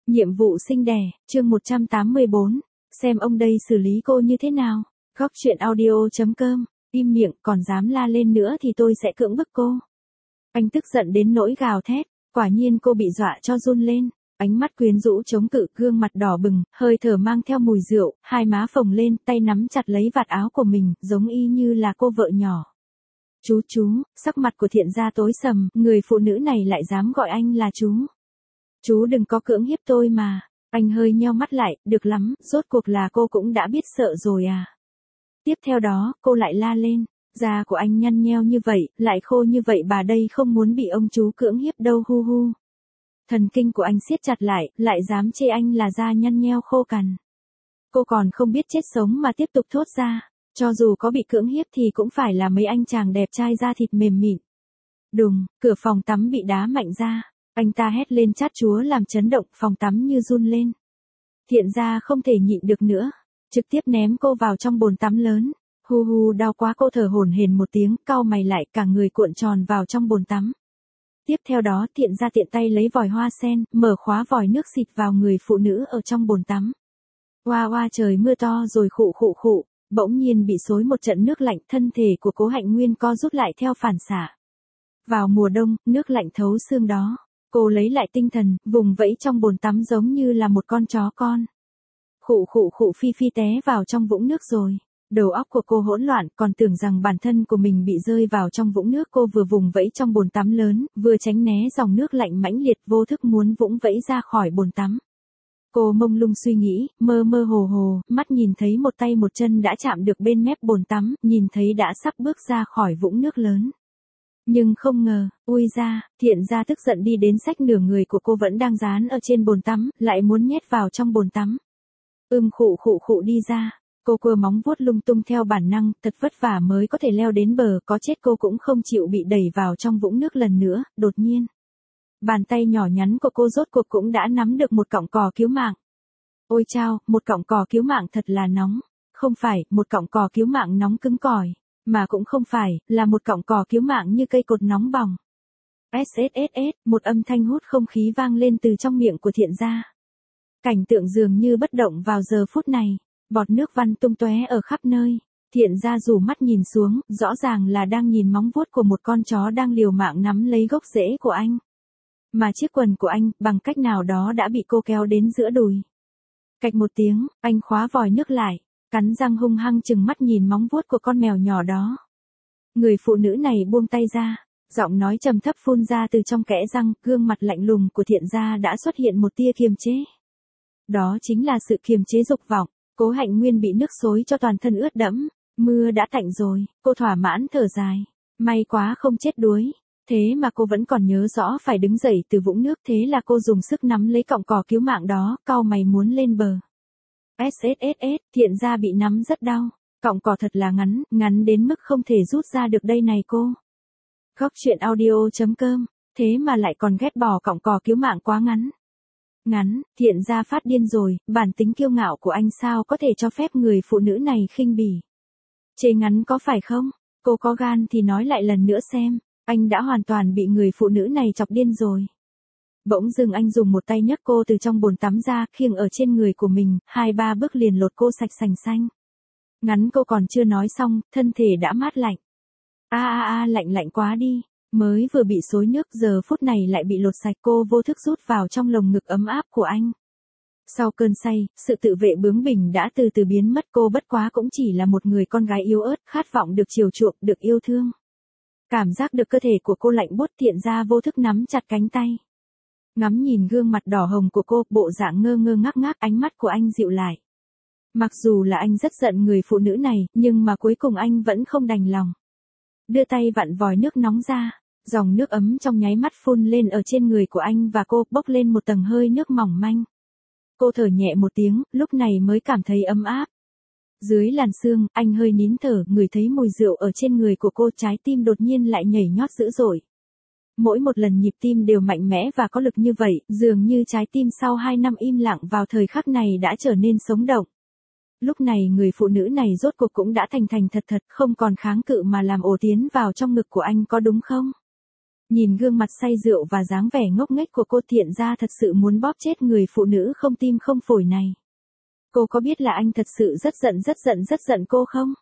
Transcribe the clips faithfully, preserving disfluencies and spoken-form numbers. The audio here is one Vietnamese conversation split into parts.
Nhiệm vụ sinh đẻ, chương một trăm tám mươi bốn. Xem ông đây xử lý cô như thế nào. Góc truyện audio.com. Im miệng, còn dám la lên nữa thì tôi sẽ cưỡng bức cô. Anh tức giận đến nỗi gào thét. Quả nhiên cô bị dọa cho run lên. Ánh mắt quyến rũ chống cự, gương mặt đỏ bừng, hơi thở mang theo mùi rượu, hai má phồng lên, tay nắm chặt lấy vạt áo của mình, giống y như là cô vợ nhỏ. Chú chú, sắc mặt của Thiện gia tối sầm, người phụ nữ này lại dám gọi anh là chú. Chú đừng có cưỡng hiếp tôi mà. Anh hơi nheo mắt lại, được lắm, rốt cuộc là cô cũng đã biết sợ rồi à. Tiếp theo đó, cô lại la lên. Da của anh nhăn nheo như vậy, lại khô như vậy, bà đây không muốn bị ông chú cưỡng hiếp đâu hu hu. Thần kinh của anh siết chặt lại, lại dám chê anh là da nhăn nheo khô cằn. Cô còn không biết chết sống mà tiếp tục thốt ra. Cho dù có bị cưỡng hiếp thì cũng phải là mấy anh chàng đẹp trai da thịt mềm mịn. Đùng, cửa phòng tắm bị đá mạnh ra. Anh ta hét lên chát chúa làm chấn động, phòng tắm như run lên. Thiện gia không thể nhịn được nữa, trực tiếp ném cô vào trong bồn tắm lớn. Hu hu, đau quá, cô thở hổn hển một tiếng, cau mày lại, cả người cuộn tròn vào trong bồn tắm. Tiếp theo đó, Thiện gia tiện tay lấy vòi hoa sen, mở khóa vòi nước xịt vào người phụ nữ ở trong bồn tắm. Oa oa, trời mưa to rồi, khụ khụ khụ, bỗng nhiên bị xối một trận nước lạnh, thân thể của Cố Hạnh Nguyên co rút lại theo phản xạ. Vào mùa đông, nước lạnh thấu xương đó. Cô lấy lại tinh thần, vùng vẫy trong bồn tắm giống như là một con chó con. Khụ khụ khụ, phi phi té vào trong vũng nước rồi. Đầu óc của cô hỗn loạn, còn tưởng rằng bản thân của mình bị rơi vào trong vũng nước. Cô vừa vùng vẫy trong bồn tắm lớn, vừa tránh né dòng nước lạnh mãnh liệt, vô thức muốn vũng vẫy ra khỏi bồn tắm. Cô mông lung suy nghĩ, mơ mơ hồ hồ, mắt nhìn thấy một tay một chân đã chạm được bên mép bồn tắm, nhìn thấy đã sắp bước ra khỏi vũng nước lớn. Nhưng không ngờ, ui ra, Thiện gia tức giận đi đến xách nửa người của cô vẫn đang dán ở trên bồn tắm, lại muốn nhét vào trong bồn tắm. Ưm khụ khụ khụ, đi ra. Cô cua móng vuốt lung tung theo bản năng, thật vất vả mới có thể leo đến bờ, có chết cô cũng không chịu bị đẩy vào trong vũng nước lần nữa. Đột nhiên, bàn tay nhỏ nhắn của cô rốt cuộc cũng đã nắm được một cọng cỏ cứu mạng. Ôi chao, một cọng cỏ cứu mạng thật là nóng. Không phải, một cọng cỏ cứu mạng nóng cứng cỏi. Mà cũng không phải, là một cọng cỏ cứu mạng như cây cột nóng bỏng. ét ét ét ét, một âm thanh hút không khí vang lên từ trong miệng của Thiện gia. Cảnh tượng dường như bất động vào giờ phút này, bọt nước văng tung tóe ở khắp nơi. Thiện gia rủ mắt nhìn xuống, rõ ràng là đang nhìn móng vuốt của một con chó đang liều mạng nắm lấy gốc rễ của anh. Mà chiếc quần của anh, bằng cách nào đó đã bị cô kéo đến giữa đùi. Cạch một tiếng, anh khóa vòi nước lại. Cắn răng hung hăng chừng mắt nhìn móng vuốt của con mèo nhỏ đó. Người phụ nữ này buông tay ra, giọng nói trầm thấp phun ra từ trong kẽ răng, gương mặt lạnh lùng của Thiện gia đã xuất hiện một tia kiềm chế. Đó chính là sự kiềm chế dục vọng. Cố Hạnh Nguyên bị nước xối cho toàn thân ướt đẫm, mưa đã tạnh rồi, cô thỏa mãn thở dài. May quá không chết đuối. Thế mà cô vẫn còn nhớ rõ phải đứng dậy từ vũng nước, thế là cô dùng sức nắm lấy cọng cỏ cứu mạng đó, cau mày muốn lên bờ. ét ét ét ét, Thiện gia bị nắm rất đau. Cọng cỏ thật là ngắn, ngắn đến mức không thể rút ra được đây này cô. Góc truyện audio.com, thế mà lại còn ghét bỏ cọng cỏ cứu mạng quá ngắn. Ngắn, Thiện gia phát điên rồi, bản tính kiêu ngạo của anh sao có thể cho phép người phụ nữ này khinh bỉ. Chê ngắn có phải không? Cô có gan thì nói lại lần nữa xem, anh đã hoàn toàn bị người phụ nữ này chọc điên rồi. Bỗng dưng anh dùng một tay nhấc cô từ trong bồn tắm ra, khiêng ở trên người của mình, hai ba bước liền lột cô sạch sành xanh. Ngắn cô còn chưa nói xong, thân thể đã mát lạnh. A a a, lạnh lạnh quá đi, mới vừa bị xối nước giờ phút này lại bị lột sạch, cô vô thức rút vào trong lồng ngực ấm áp của anh. Sau cơn say, sự tự vệ bướng bỉnh đã từ từ biến mất, cô bất quá cũng chỉ là một người con gái yếu ớt, khát vọng được chiều chuộng, được yêu thương. Cảm giác được cơ thể của cô lạnh buốt, Thiện gia vô thức nắm chặt cánh tay. Ngắm nhìn gương mặt đỏ hồng của cô, bộ dạng ngơ ngơ ngác ngác, ánh mắt của anh dịu lại. Mặc dù là anh rất giận người phụ nữ này, nhưng mà cuối cùng anh vẫn không đành lòng. Đưa tay vặn vòi nước nóng ra, dòng nước ấm trong nháy mắt phun lên ở trên người của anh và cô, bốc lên một tầng hơi nước mỏng manh. Cô thở nhẹ một tiếng, lúc này mới cảm thấy ấm áp. Dưới làn sương, anh hơi nín thở, ngửi thấy mùi rượu ở trên người của cô, trái tim đột nhiên lại nhảy nhót dữ dội. Mỗi một lần nhịp tim đều mạnh mẽ và có lực như vậy, dường như trái tim sau hai năm im lặng vào thời khắc này đã trở nên sống động. Lúc này người phụ nữ này rốt cuộc cũng đã thành thành thật thật, không còn kháng cự mà làm ổ tiến vào trong ngực của anh, có đúng không? Nhìn gương mặt say rượu và dáng vẻ ngốc nghếch của cô Thiện ra thật sự muốn bóp chết người phụ nữ không tim không phổi này. Cô có biết là anh thật sự rất giận rất giận rất giận cô không?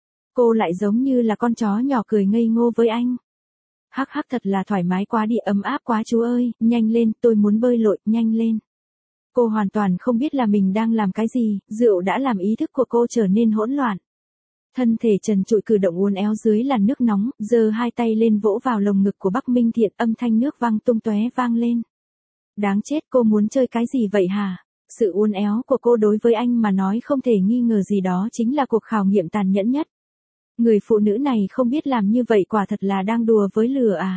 Cô lại giống như là con chó nhỏ cười ngây ngô với anh. Hắc hắc thật là thoải mái quá đi, ấm áp quá chú ơi, nhanh lên, tôi muốn bơi lội, nhanh lên. Cô hoàn toàn không biết là mình đang làm cái gì, rượu đã làm ý thức của cô trở nên hỗn loạn. Thân thể trần trụi cử động uốn éo dưới làn nước nóng, giơ hai tay lên vỗ vào lồng ngực của Bắc Minh Thiện, âm thanh nước văng tung tóe vang lên. Đáng chết, cô muốn chơi cái gì vậy hả? Sự uốn éo của cô đối với anh mà nói không thể nghi ngờ gì đó chính là cuộc khảo nghiệm tàn nhẫn nhất. Người phụ nữ này không biết làm như vậy quả thật là đang đùa với lửa à.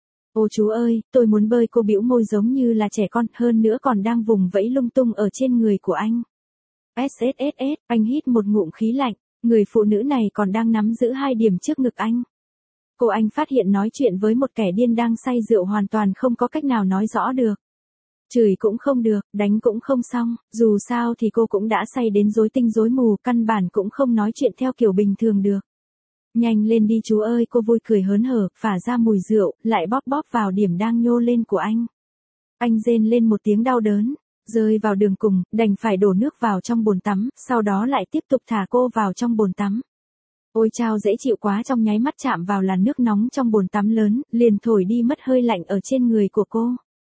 Ô chú ơi, tôi muốn bơi, cô bĩu môi giống như là trẻ con, hơn nữa còn đang vùng vẫy lung tung ở trên người của anh. ét ét ét ét, anh hít một ngụm khí lạnh, người phụ nữ này còn đang nắm giữ hai điểm trước ngực anh. Cô anh phát hiện nói chuyện với một kẻ điên đang say rượu hoàn toàn không có cách nào nói rõ được. Chửi cũng không được, đánh cũng không xong, dù sao thì cô cũng đã say đến rối tinh rối mù, căn bản cũng không nói chuyện theo kiểu bình thường được. Nhanh lên đi chú ơi, cô vui cười hớn hở, phả ra mùi rượu, lại bóp bóp vào điểm đang nhô lên của anh. Anh rên lên một tiếng đau đớn, rơi vào đường cùng, đành phải đổ nước vào trong bồn tắm, sau đó lại tiếp tục thả cô vào trong bồn tắm. Ôi chao dễ chịu quá, trong nháy mắt chạm vào làn nước nóng trong bồn tắm lớn, liền thổi đi mất hơi lạnh ở trên người của cô.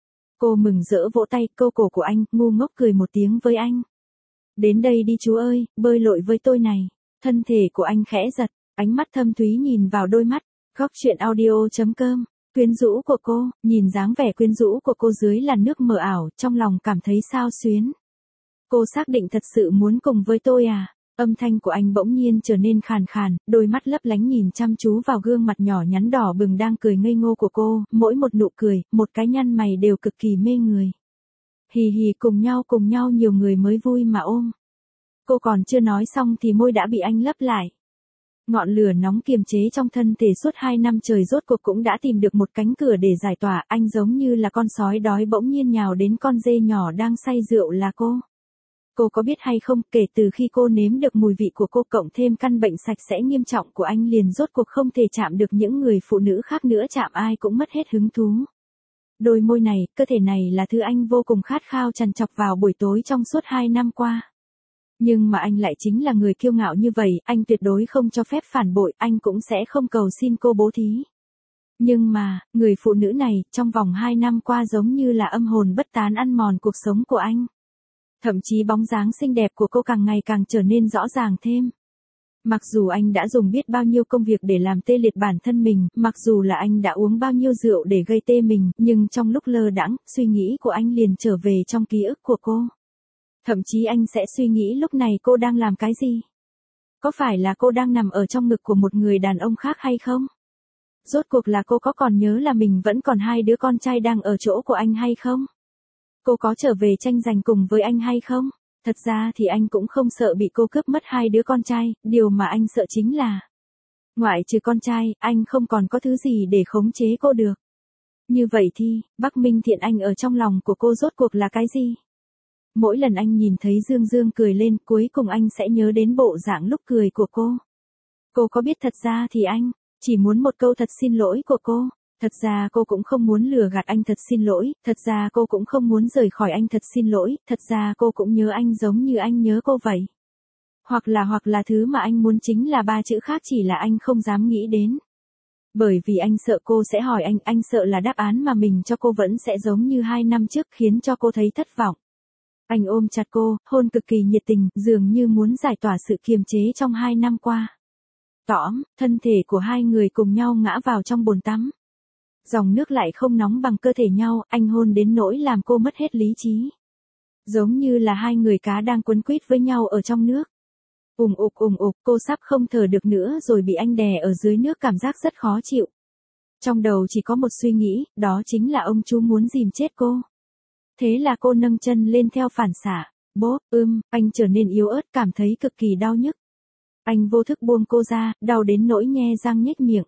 Cô mừng rỡ vỗ tay, câu cổ của anh, ngu ngốc cười một tiếng với anh. Đến đây đi chú ơi, bơi lội với tôi này. Thân thể của anh khẽ giật, ánh mắt thâm thúy nhìn vào đôi mắt. Góc truyện audio chấm com, quyến rũ của cô, nhìn dáng vẻ quyến rũ của cô dưới làn nước mờ ảo, trong lòng cảm thấy xao xuyến. Cô xác định thật sự muốn cùng với tôi à? Âm thanh của anh bỗng nhiên trở nên khàn khàn, đôi mắt lấp lánh nhìn chăm chú vào gương mặt nhỏ nhắn đỏ bừng đang cười ngây ngô của cô, mỗi một nụ cười, một cái nhăn mày đều cực kỳ mê người. Hì hì, cùng nhau cùng nhau nhiều người mới vui mà ôm. Cô còn chưa nói xong thì môi đã bị anh lấp lại. Ngọn lửa nóng kiềm chế trong thân thể suốt hai năm trời rốt cuộc cũng đã tìm được một cánh cửa để giải tỏa, anh giống như là con sói đói bỗng nhiên nhào đến con dê nhỏ đang say rượu là cô. Cô có biết hay không, kể từ khi cô nếm được mùi vị của cô cộng thêm căn bệnh sạch sẽ nghiêm trọng của anh liền rốt cuộc không thể chạm được những người phụ nữ khác nữa, chạm ai cũng mất hết hứng thú. Đôi môi này, cơ thể này là thứ anh vô cùng khát khao trằn trọc vào buổi tối trong suốt hai năm qua. Nhưng mà anh lại chính là người kiêu ngạo như vậy, anh tuyệt đối không cho phép phản bội, anh cũng sẽ không cầu xin cô bố thí. Nhưng mà, người phụ nữ này, trong vòng hai năm qua giống như là âm hồn bất tán ăn mòn cuộc sống của anh. Thậm chí bóng dáng xinh đẹp của cô càng ngày càng trở nên rõ ràng thêm. Mặc dù anh đã dùng biết bao nhiêu công việc để làm tê liệt bản thân mình, mặc dù là anh đã uống bao nhiêu rượu để gây tê mình, nhưng trong lúc lơ đãng, suy nghĩ của anh liền trở về trong ký ức của cô. Thậm chí anh sẽ suy nghĩ lúc này cô đang làm cái gì? Có phải là cô đang nằm ở trong ngực của một người đàn ông khác hay không? Rốt cuộc là cô có còn nhớ là mình vẫn còn hai đứa con trai đang ở chỗ của anh hay không? Cô có trở về tranh giành cùng với anh hay không? Thật ra thì anh cũng không sợ bị cô cướp mất hai đứa con trai, điều mà anh sợ chính là ngoại trừ con trai, anh không còn có thứ gì để khống chế cô được. Như vậy thì, Bắc Minh Thiện anh ở trong lòng của cô rốt cuộc là cái gì? Mỗi lần anh nhìn thấy Dương Dương cười lên, cuối cùng anh sẽ nhớ đến bộ dạng lúc cười của cô. Cô có biết thật ra thì anh chỉ muốn một câu thật xin lỗi của cô. Thật ra cô cũng không muốn lừa gạt anh, thật xin lỗi, thật ra cô cũng không muốn rời khỏi anh, thật xin lỗi, thật ra cô cũng nhớ anh giống như anh nhớ cô vậy. Hoặc là hoặc là thứ mà anh muốn chính là ba chữ khác, chỉ là anh không dám nghĩ đến. Bởi vì anh sợ cô sẽ hỏi anh, anh sợ là đáp án mà mình cho cô vẫn sẽ giống như hai năm trước khiến cho cô thấy thất vọng. Anh ôm chặt cô, hôn cực kỳ nhiệt tình, dường như muốn giải tỏa sự kiềm chế trong hai năm qua. Tõm, thân thể của hai người cùng nhau ngã vào trong bồn tắm. Dòng nước lại không nóng bằng cơ thể nhau, anh hôn đến nỗi làm cô mất hết lý trí. Giống như là hai người cá đang quấn quýt với nhau ở trong nước. Ùng ục ùng ục, cô sắp không thở được nữa rồi bị anh đè ở dưới nước, cảm giác rất khó chịu. Trong đầu chỉ có một suy nghĩ, đó chính là ông chú muốn dìm chết cô. Thế là cô nâng chân lên theo phản xạ. Bốp, ưm, anh trở nên yếu ớt, cảm thấy cực kỳ đau nhức. Anh vô thức buông cô ra, đau đến nỗi nhe răng nhếch miệng.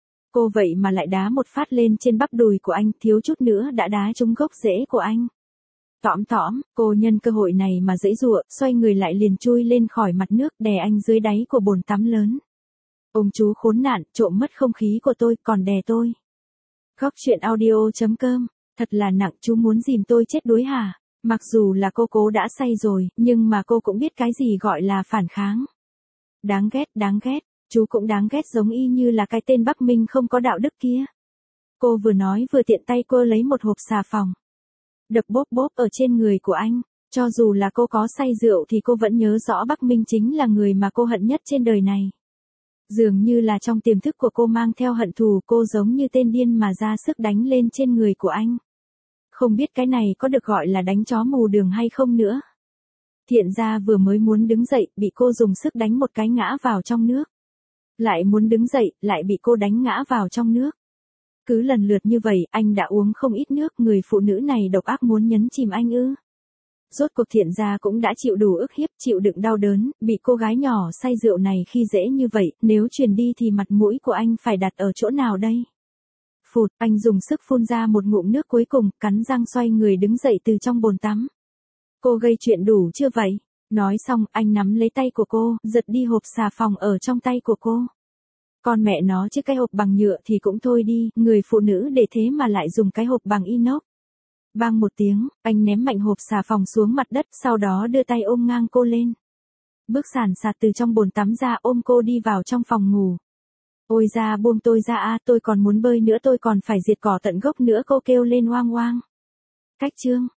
Cô vậy mà lại đá một phát lên trên bắp đùi của anh, thiếu chút nữa đã đá trúng gốc rễ của anh. Tõm tõm, cô nhân cơ hội này mà giãy giụa, xoay người lại liền chui lên khỏi mặt nước, đè anh dưới đáy của bồn tắm lớn. Ông chú khốn nạn, trộm mất không khí của tôi, còn đè tôi. Góc chuyện audio chấm com. Thật là nặng, chú muốn dìm tôi chết đuối hả? Mặc dù là cô cố đã say rồi, nhưng mà cô cũng biết cái gì gọi là phản kháng. Đáng ghét, đáng ghét, chú cũng đáng ghét giống y như là cái tên Bắc Minh không có đạo đức kia. Cô vừa nói vừa tiện tay cô lấy một hộp xà phòng. Đập bốp bốp ở trên người của anh. Cho dù là cô có say rượu thì cô vẫn nhớ rõ Bắc Minh chính là người mà cô hận nhất trên đời này. Dường như là trong tiềm thức của cô mang theo hận thù, cô giống như tên điên mà ra sức đánh lên trên người của anh. Không biết cái này có được gọi là đánh chó mù đường hay không nữa. Thiện gia vừa mới muốn đứng dậy, bị cô dùng sức đánh một cái ngã vào trong nước. Lại muốn đứng dậy, lại bị cô đánh ngã vào trong nước. Cứ lần lượt như vậy, anh đã uống không ít nước, người phụ nữ này độc ác muốn nhấn chìm anh ư. Rốt cuộc thiện gia cũng đã chịu đủ ức hiếp, chịu đựng đau đớn, bị cô gái nhỏ say rượu này khi dễ như vậy, nếu truyền đi thì mặt mũi của anh phải đặt ở chỗ nào đây? Phụt, anh dùng sức phun ra một ngụm nước cuối cùng, cắn răng xoay người đứng dậy từ trong bồn tắm. Cô gây chuyện đủ chưa vậy? Nói xong, anh nắm lấy tay của cô, giật đi hộp xà phòng ở trong tay của cô. Con mẹ nó chứ cái hộp bằng nhựa thì cũng thôi đi, người phụ nữ để thế mà lại dùng cái hộp bằng inox. Bang một tiếng, anh ném mạnh hộp xà phòng xuống mặt đất, sau đó đưa tay ôm ngang cô lên. Bước sàn sạt từ trong bồn tắm ra, ôm cô đi vào trong phòng ngủ. Ôi ra, buông tôi ra a, tôi còn muốn bơi nữa, tôi còn phải diệt cỏ tận gốc nữa, cô kêu lên oang oang. Cách chương